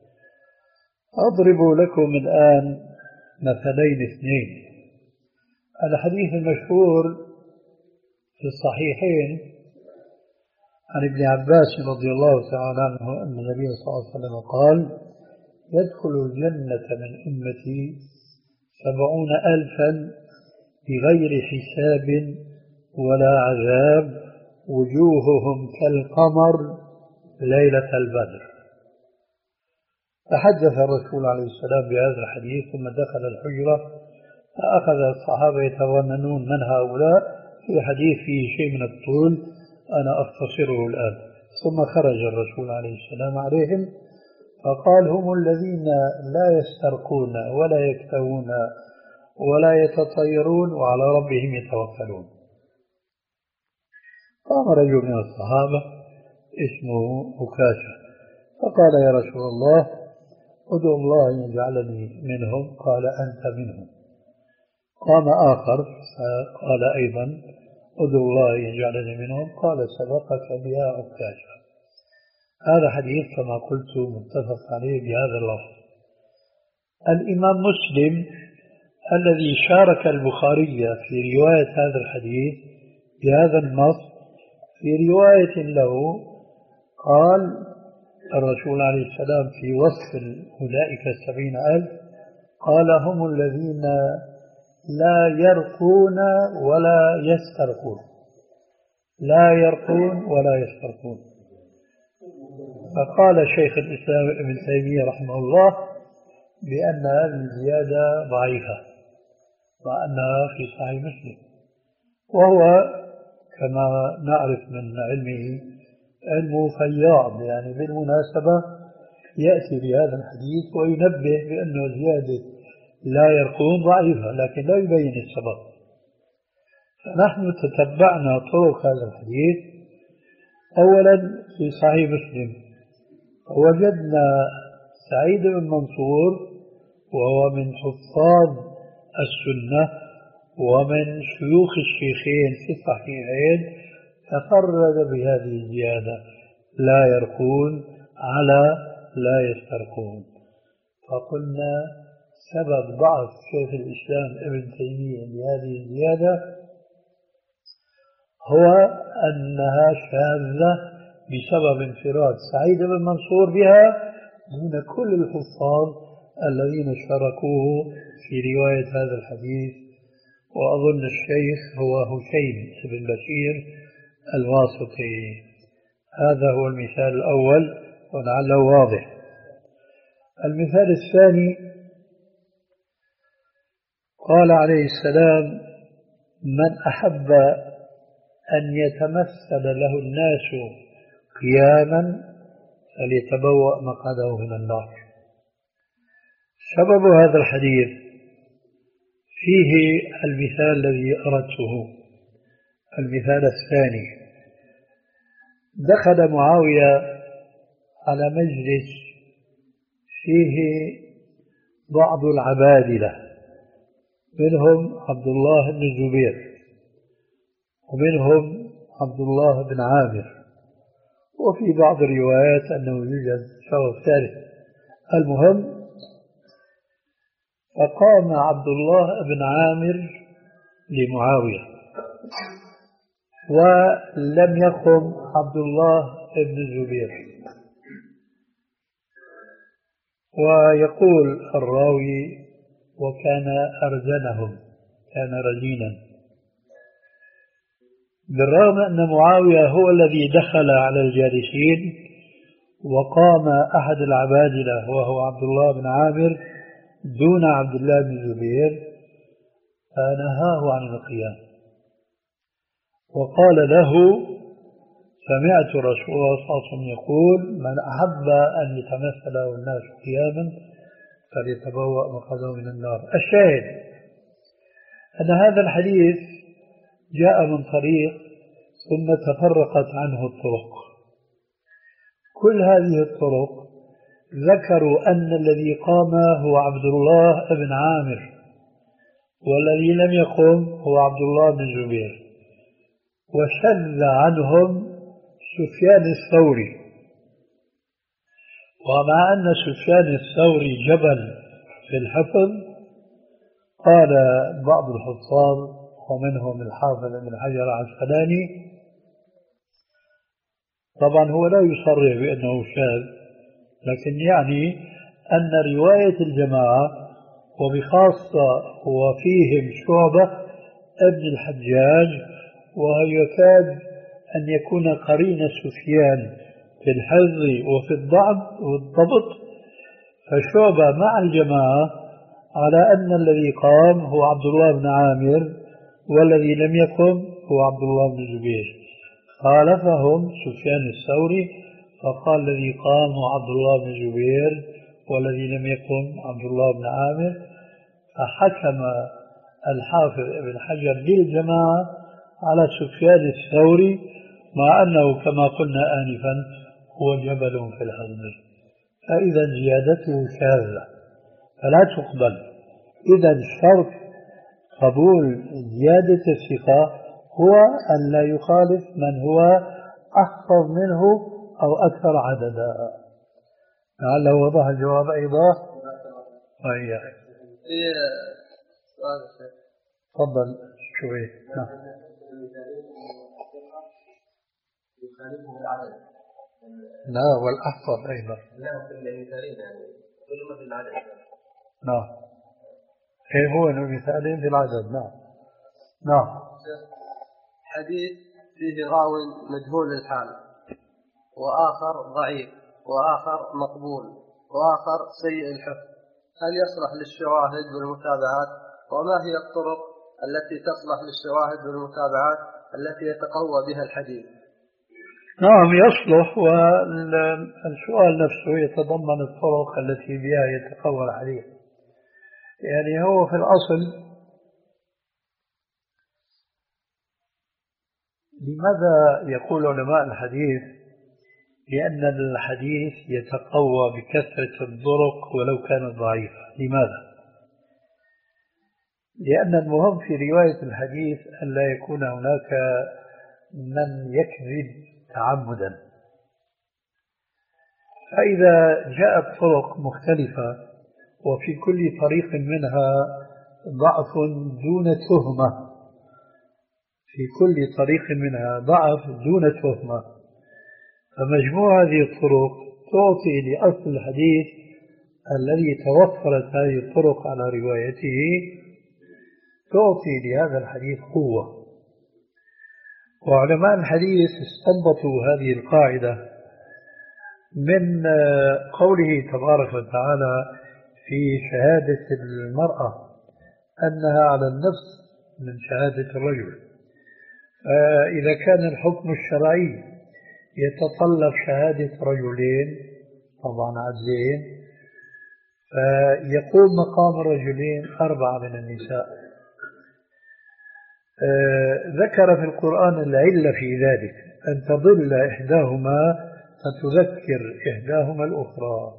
أضرب لكم الآن مثلين اثنين. الحديث المشهور في الصحيحين عن ابن عباس رضي الله تعالى عنه أن النبي صلى الله عليه وسلم قال: يدخل الجنة من أمتي سبعون ألفا بغير حساب ولا عذاب، وجوههم كالقمر ليلة البدر. تحدث الرسول عليه السلام بهذا الحديث ثم دخل الحجرة، فأخذ الصحابة يتظننون من هؤلاء في حديث فيه شيء من الطول، أنا أختصره الآن. ثم خرج الرسول عليه السلام عليهم فقال: هم الذين لا يسترقون ولا يكتوون ولا يتطيرون وعلى ربهم يتوكلون. قام رجل من الصحابة اسمه أكاشة فقال: يا رسول الله، ادعو الله أن يجعلني منهم. قال: أنت منهم. قام آخر فقال أيضا: ادعو الله أن يجعلني منهم. قال: سبقك بها أكاشة. هذا حديث كما قلت متفق عليه بهذا اللفظ. الإمام مسلم الذي شارك البخاري في رواية هذا الحديث بهذا النص، في رواية له قال الرسول عليه السلام في وصف أولئك السبعين ألف، قال: هم الذين لا يرقون ولا يسترقون. لا يرقون ولا يسترقون. فقال شيخ الإسلام ابن تيمية رحمه الله بأن هذه الزيادة ضعيفة وأنها في صحيح مسلم، وهو كما نعرف من علمه علمه فياض، يعني بالمناسبة يأتي بهذا الحديث وينبه بأنه زيادة لا يرقون ضعيفة، لكن لا يبين السبب. فنحن تتبعنا طرق هذا الحديث. أولا في صحيح مسلم وجدنا سعيد بن منصور وهو من حفاظ السنة ومن شيوخ الشيخين في الصحيحين، تفرد بهذه الزيادة: لا يرقون على لا يسترقون. فقلنا سبب ضعف شيخ الإسلام ابن تيمية لهذه الزيادة هو أنها شاذة بسبب انفراد سعيد بن منصور بها دون كل الحفاظ الذين شاركوه في رواية هذا الحديث. وأظن الشيخ هو هشيم بن بشير الواسطي. هذا هو المثال الأول ولعله واضح. المثال الثاني قال عليه السلام: من أحب أن يتمثل له الناس قياما فليتبوأ مقعده من النار. سبب هذا الحديث فيه المثال الذي أردته. المثال الثاني: دخل معاوية على مجلس فيه بعض العبادلة، منهم عبد الله بن الزبير ومنهم عبد الله بن عامر، وفي بعض الروايات أنه يوجد شخص ثالث. المهم فقام عبد الله بن عامر لمعاوية ولم يقم عبد الله بن الزبير. ويقول الراوي: وكان أرزنهم، كان رزينا، بالرغم أن معاوية هو الذي دخل على الجالسين وقام أحد العبادلة وهو عبد الله بن عامر دون عبد الله بن الزبير فنهاه عن القيام، وقال له: سمعت رسول الله صلى الله عليه وسلم يقول: من أحب أن يتمثل له الناس قياما فليتبوأ مقعده من النار. الشاهد أن هذا الحديث جاء من طريق ثم تفرقت عنه الطرق. كل هذه الطرق ذكروا أن الذي قام هو عبد الله بن عامر، والذي لم يقم هو عبد الله بن الزبير، وشذ عنهم سفيان الثوري. ومع أن سفيان الثوري جبل في الحفظ، قال بعض الحفاظ ومنهم الحافظ ابن حجر العسقلاني، طبعا هو لا يصرح بأنه شاذ، لكن يعني أن رواية الجماعة وبخاصة وفيهم شعبة ابن الحجاج، وهو يكاد أن يكون قرين سفيان في الحفظ وفي الضبط والضبط، فشعبة مع الجماعة على أن الذي قام هو عبد الله بن عامر، والذي لم يقم هو عبد الله بن الزبير. خالفهم سفيان الثوري فقال الذي قام هو عبد الله بن الزبير، والذي لم يقم عبد الله بن عامر. فحكم الحافظ ابن حجر للجماعة على سفيان الثوري، مع أنه كما قلنا آنفا هو جبل في الحفظ، فإذا زيادته شاذة فلا تقبل. إذا شرط قبول زيادة الثقة هو أن لا يخالف من هو أحفظ منه أو أكثر عددا. لعله وضح الجواب أيضا. وهي تفضل شوي. يخالفه العدد. لا، والأحفظ أيضا. لا، في المثالين يعني كل ما في العدد. نعم. إيه هو المثالين في العدد. نعم. نعم. حديث فيه راو مجهول الحال، وآخر ضعيف، وآخر مقبول، وآخر سيء الحفظ، هل يصلح للشواهد والمتابعات؟ وما هي الطرق التي تصلح للشواهد والمتابعات التي يتقوى بها الحديث؟ نعم يصلح، والسؤال نفسه يتضمن الطرق التي بها يتقوى الحديث. يعني هو في الأصل لماذا يقول علماء الحديث؟ لأن الحديث يتقوى بكثرة الطرق ولو كانت ضعيفة. لماذا؟ لأن المهم في رواية الحديث أن لا يكون هناك من يكذب تعمدا. فإذا جاءت طرق مختلفة وفي كل طريق منها ضعف دون تهمة، في كل طريق منها ضعف دون تهمة، فمجموع هذه الطرق تعطي لأصل الحديث الذي توفرت هذه الطرق على روايته، تعطي لهذا الحديث قوة. وعلماء الحديث استنبطوا هذه القاعدة من قوله تبارك وتعالى في شهادة المرأة أنها على النفس من شهادة الرجل. فإذا كان الحكم الشرعي يتطلب شهادة رجلين طبعا عدلين، فيقوم مقام الرجلين أربعة من النساء. ذكر في القرآن العلة في ذلك، أن تضل إحداهما فتذكر إحداهما الأخرى،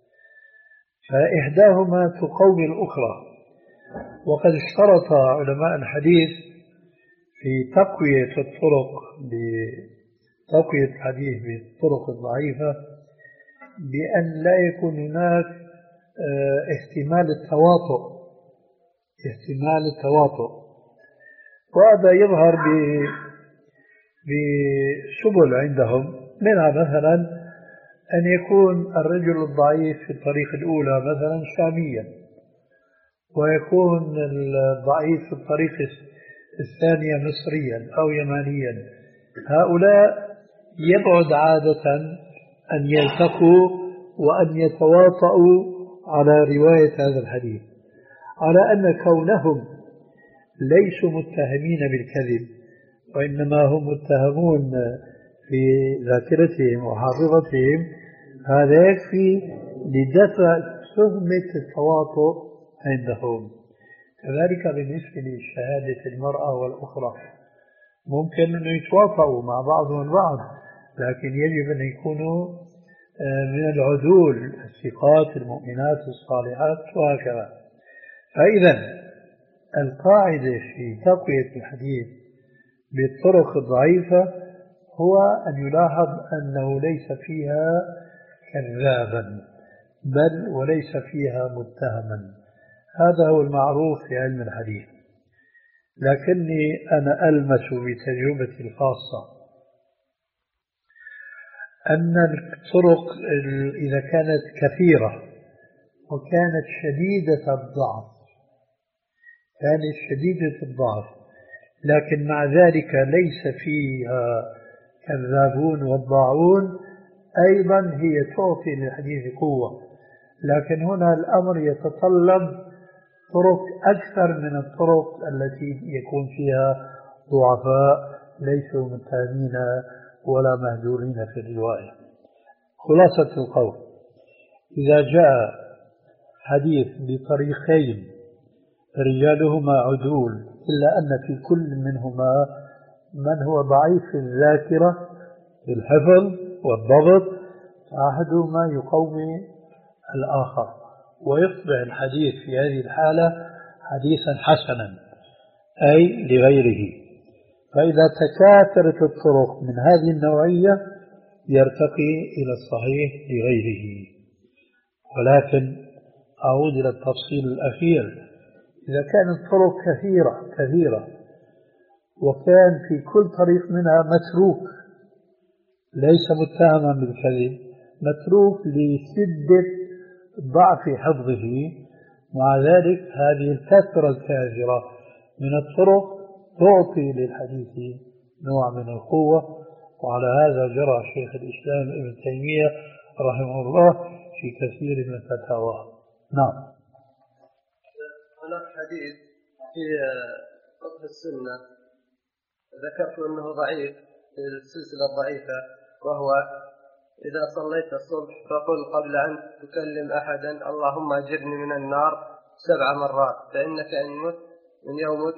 فإحداهما تقوي الأخرى. وقد اشترط علماء الحديث في تقوية الطرق بتقوية الحديث بالطرق الضعيفة بأن لا يكون هناك احتمال التواطؤ احتمال التواطؤ وهذا يظهر بسبل عندهم، منها مثلا أن يكون الرجل الضعيف في الطريق الأولى مثلا شاميا، ويكون الضعيف في الطريق الثانية مصريا أو يمانيا. هؤلاء يبعد عادة أن يلتقوا وأن يتواطؤوا على رواية هذا الحديث، على أن كونهم ليسوا متهمين بالكذب، وإنما هم متهمون في ذاكرتهم وحافظتهم، هذا يكفي لدفع تهمة التواطؤ عندهم. كذلك بالنسبة لشهادة المرأة والأخرى، ممكن أن يتواطؤوا مع بعضهم البعض، لكن يجب أن يكونوا من العدول الثقات المؤمنات الصالحات وهكذا. فإذا القاعدة في تقوية الحديث بالطرق الضعيفة هو أن يلاحظ أنه ليس فيها كذابا، بل وليس فيها متهما. هذا هو المعروف في علم الحديث. لكني أنا ألمس بتجربتي الخاصة أن الطرق إذا كانت كثيرة وكانت شديدة الضعف كانت شديدة الضعف لكن مع ذلك ليس فيها كذابون وضاعون، أيضا هي تعطي للحديث قوة. لكن هنا الأمر يتطلب طرق أكثر من الطرق التي يكون فيها ضعفاء ليسوا متهمين ولا مهجورين في الرواية. خلاصة القول، إذا جاء حديث بطريقين رجالهما عدول إلا أن في كل منهما من هو ضعيف في الذاكرة في الحفظ والضبط، أحدهما يقوي الآخر ويصبح الحديث في هذه الحالة حديثا حسنا أي لغيره. فإذا تكاثرت الطرق من هذه النوعية يرتقي إلى الصحيح لغيره. ولكن أعود إلى التفصيل الأخير، إذا كانت الطرق كثيرة كثيرة وكان في كل طريق منها متروك ليس متهما بالكذب، متروك لشدة ضعف حفظه، مع ذلك هذه الكثرة الكاثرة من الطرق تعطي للحديث نوع من القوة. وعلى هذا جرى شيخ الإسلام ابن تيمية رحمه الله في كثير من فتاواه. نعم. هناك حديث في فقه السنة ذكرت أنه ضعيف في السلسلة الضعيفة، وهو إذا صليت الصبح فقل قبل أن تكلم أحدا اللهم أجرني من النار سبع مرات، فإنك إن مت من يومك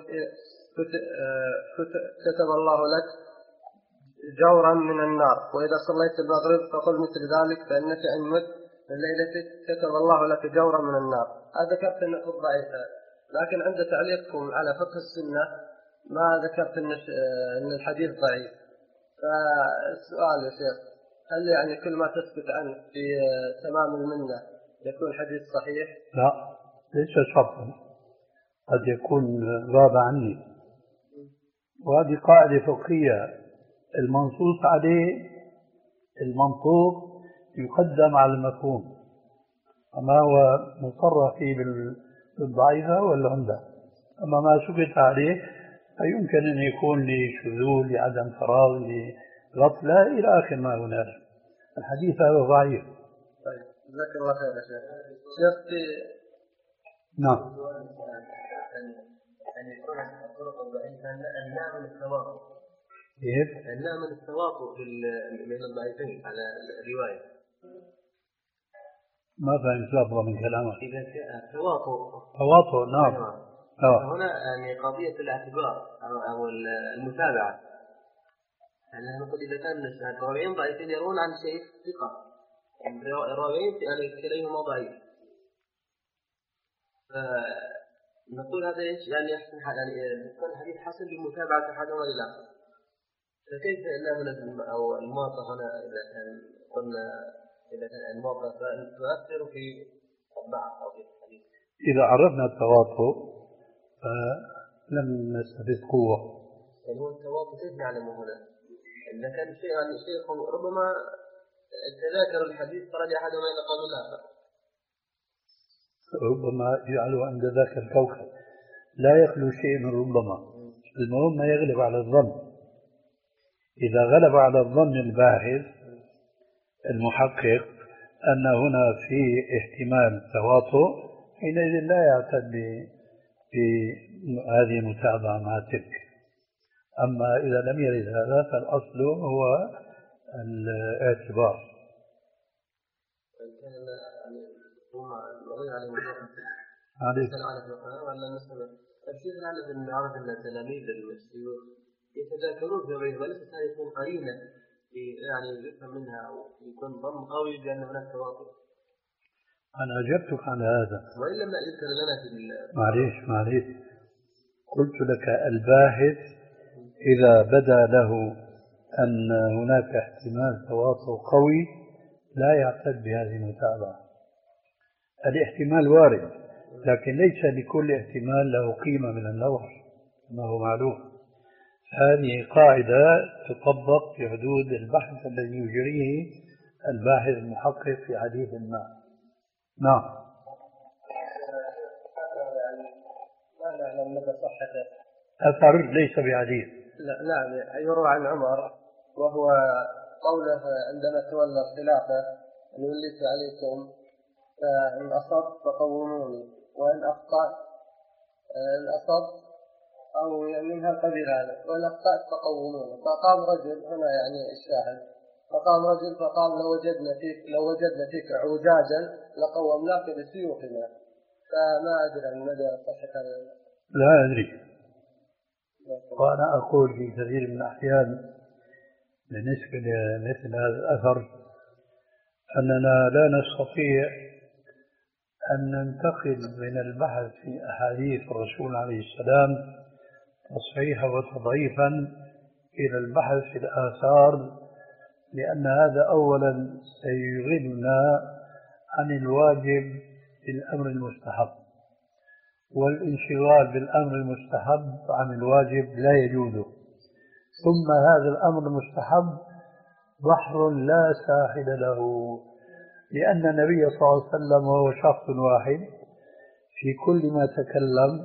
كتب الله لك جورا من النار. وإذا صليت المغرب فقل مثل ذلك، فإنك إن مت من ليلتك كتب الله لك جورا من النار. هذا ذكرت أنه ضعيفة، لكن عند تعليقكم على فقه السنة ما ذكرت أن الحديث ضعيف. فالسؤال يا شيخ، هل يعني كل ما تثبت عنه في تمام المنة يكون حديث صحيح؟ لا، ليس شرطا، قد يكون غاب عني. وهذه قاعدة فقهية، المنصوص عليه المنطوق يقدم على المفهوم، أما هو مصرح فيه بالضعيفة والعمدة. أما ما سكت عليه فيمكن أن يكون لشذوذ، لعدم فراغ، لغفلة إلى آخر ما هنالك. الحديث هذا ضعيف. طيب، جزاك الله خير يا شيخ. شيخ نعم. أن يكون الطرق الضعيفة النوع من التواطؤ. كيف؟ النوع من التواطؤ من الضعيفين على الرواية. ما فهمت لفظة من كلامك. إذا التواطؤ. تواطؤ، نعم. آه. هنا يعني قضية الاعتبار أو أو المتابعة. يعني نقول إذا كان الراويين ضعيفين يرون عن شيء ثقة، الراويين يعني كليهما ضعيف، فنقول هذا يعني يحسن يعني يكون حديث حسن بمتابعة أحدهما للآخر. فكيف نعمل أو المواقف هنا إذا كان قلنا إذا كان المواقف تؤثر في الضعف أو في الحديث؟ إذا عرفنا التواطؤ فلم نستفد قوة. يعني هو التواطؤ كيف نعلمه هنا؟ إذا كان شيء يعني شيء ربما تذاكر الحديث فرجع أحدهما إلى قول الآخر، ربما يجعله عند ذاك الكوكب، لا يخلو شيء من ربما. المهم ما يغلب على الظن. إذا غلب على الظن الباحث المحقق أن هنا في احتمال تواطؤ حينئذ لا يعتد بهذه المتابعة مع تلك. أما إذا لم يرد هذا فالأصل هو الاعتبار. عليك. ولا مثلا الشيء العلم أن نعرف أن تلاميذ الشيوخ يتذاكرون في غيره وليس هذه تكون قرينة يعني يفهم منها أو يكون ضم قوي بأن هناك تواطؤ. أنا أجبتك على هذا. وإن لم يذكر لنا في معليش معليش قلت لك الباحث إذا بدا له أن هناك احتمال تواطؤ قوي لا يعتد بهذه المتابعة. الاحتمال وارد لكن ليس لكل احتمال له قيمة من النظر كما هو معلوم. هذه قاعدة تطبق في حدود البحث الذي يجريه الباحث المحقق في حديث ما. نعم. لا نعلم مدى صحته. أثر ليس بعديد. لا نعم يروى عن عمر وهو قوله عندما تولى الخلافة أن وليت عليكم فإن أصبت فقوموني وإن أخطأت إن أصبت أو من هالقبيل هذا وإن أخطأت فقوموني. فقام رجل هنا يعني الشاهد فقام رجل فقال لو وجدنا فيك لو وجدنا فيك عجاجا لقومناك بسيوفنا. فما أدري عن مدى صحة هذا. لا أدري. وأنا أقول في كثير من الأحيان بالنسبة لمثل هذا الأثر أننا لا نستطيع أن ننتقل من البحث في أحاديث الرسول عليه السلام تصحيحا وتضعيفا إلى البحث في الآثار، لأن هذا أولا سيغننا عن الواجب بالأمر المستحب، والانشغال بالأمر المستحب عن الواجب لا يجوز. ثم هذا الأمر المستحب بحر لا ساحل له، لأن النبي صلى الله عليه وسلم وهو شخص واحد في كل ما تكلم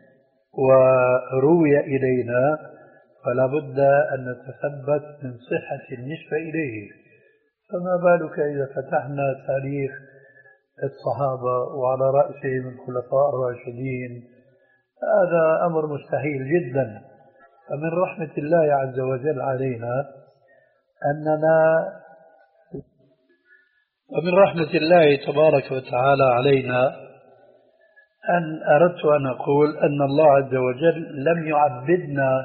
وروي إلينا فلا بد أن نتثبت من صحة النسبة إليه. فما بالك إذا فتحنا تاريخ الصحابة وعلى رأسهم الخلفاء الراشدين؟ هذا أمر مستحيل جدا. فمن رحمة الله عز وجل علينا أننا ومن رحمة الله تبارك وتعالى علينا أن أردت أن أقول أن الله عز وجل لم يعبدنا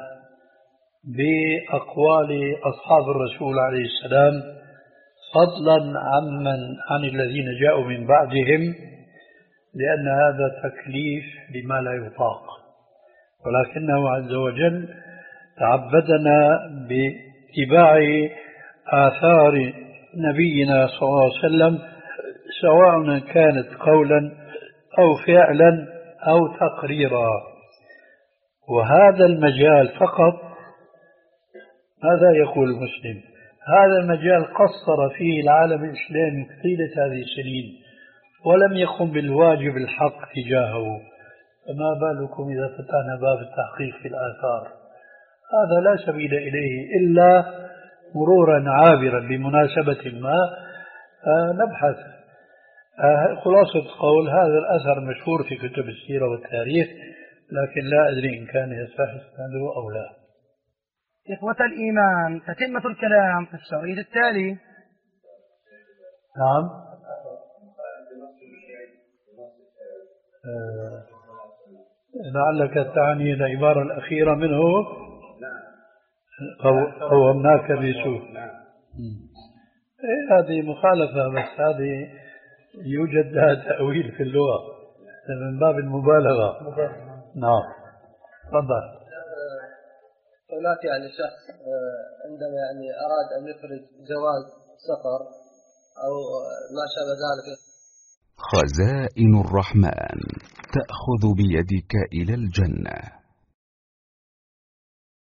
بأقوال أصحاب الرسول عليه السلام فضلا عمن عن الذين جاءوا من بعدهم، لأن هذا تكليف لما لا يطاق، ولكنه عز وجل تعبدنا باتباع آثار نبينا صلى الله عليه وسلم سواء كانت قولا أو فعلا أو تقريرا. وهذا المجال فقط، ماذا يقول المسلم؟ هذا المجال قصر فيه العالم الإسلامي طيلة هذه السنين ولم يقم بالواجب الحق تجاهه، فما بالكم إذا فتحنا باب التحقيق في الآثار؟ هذا لا سبيل إليه إلا مرورا عابرا بمناسبة ما نبحث. خلاصة قول هذا الأثر مشهور في كتب السيرة والتاريخ، لكن لا أدري إن كان يصح استناده أو لا. إخوة الإيمان، تتمة الكلام في الشريط التالي. نعم. آه. لعلك تعني العبارة الأخيرة منه قومناك بسوء. إيه هذه مخالفة، بس هذه يوجد لها تأويل في اللغة من باب المبالغة. نعم تفضل. هناك يعني شخص عندما يعني أراد أن يخرج جواز سفر أو ما شابه ذلك. خزائن الرحمن تأخذ بيدك إلى الجنة.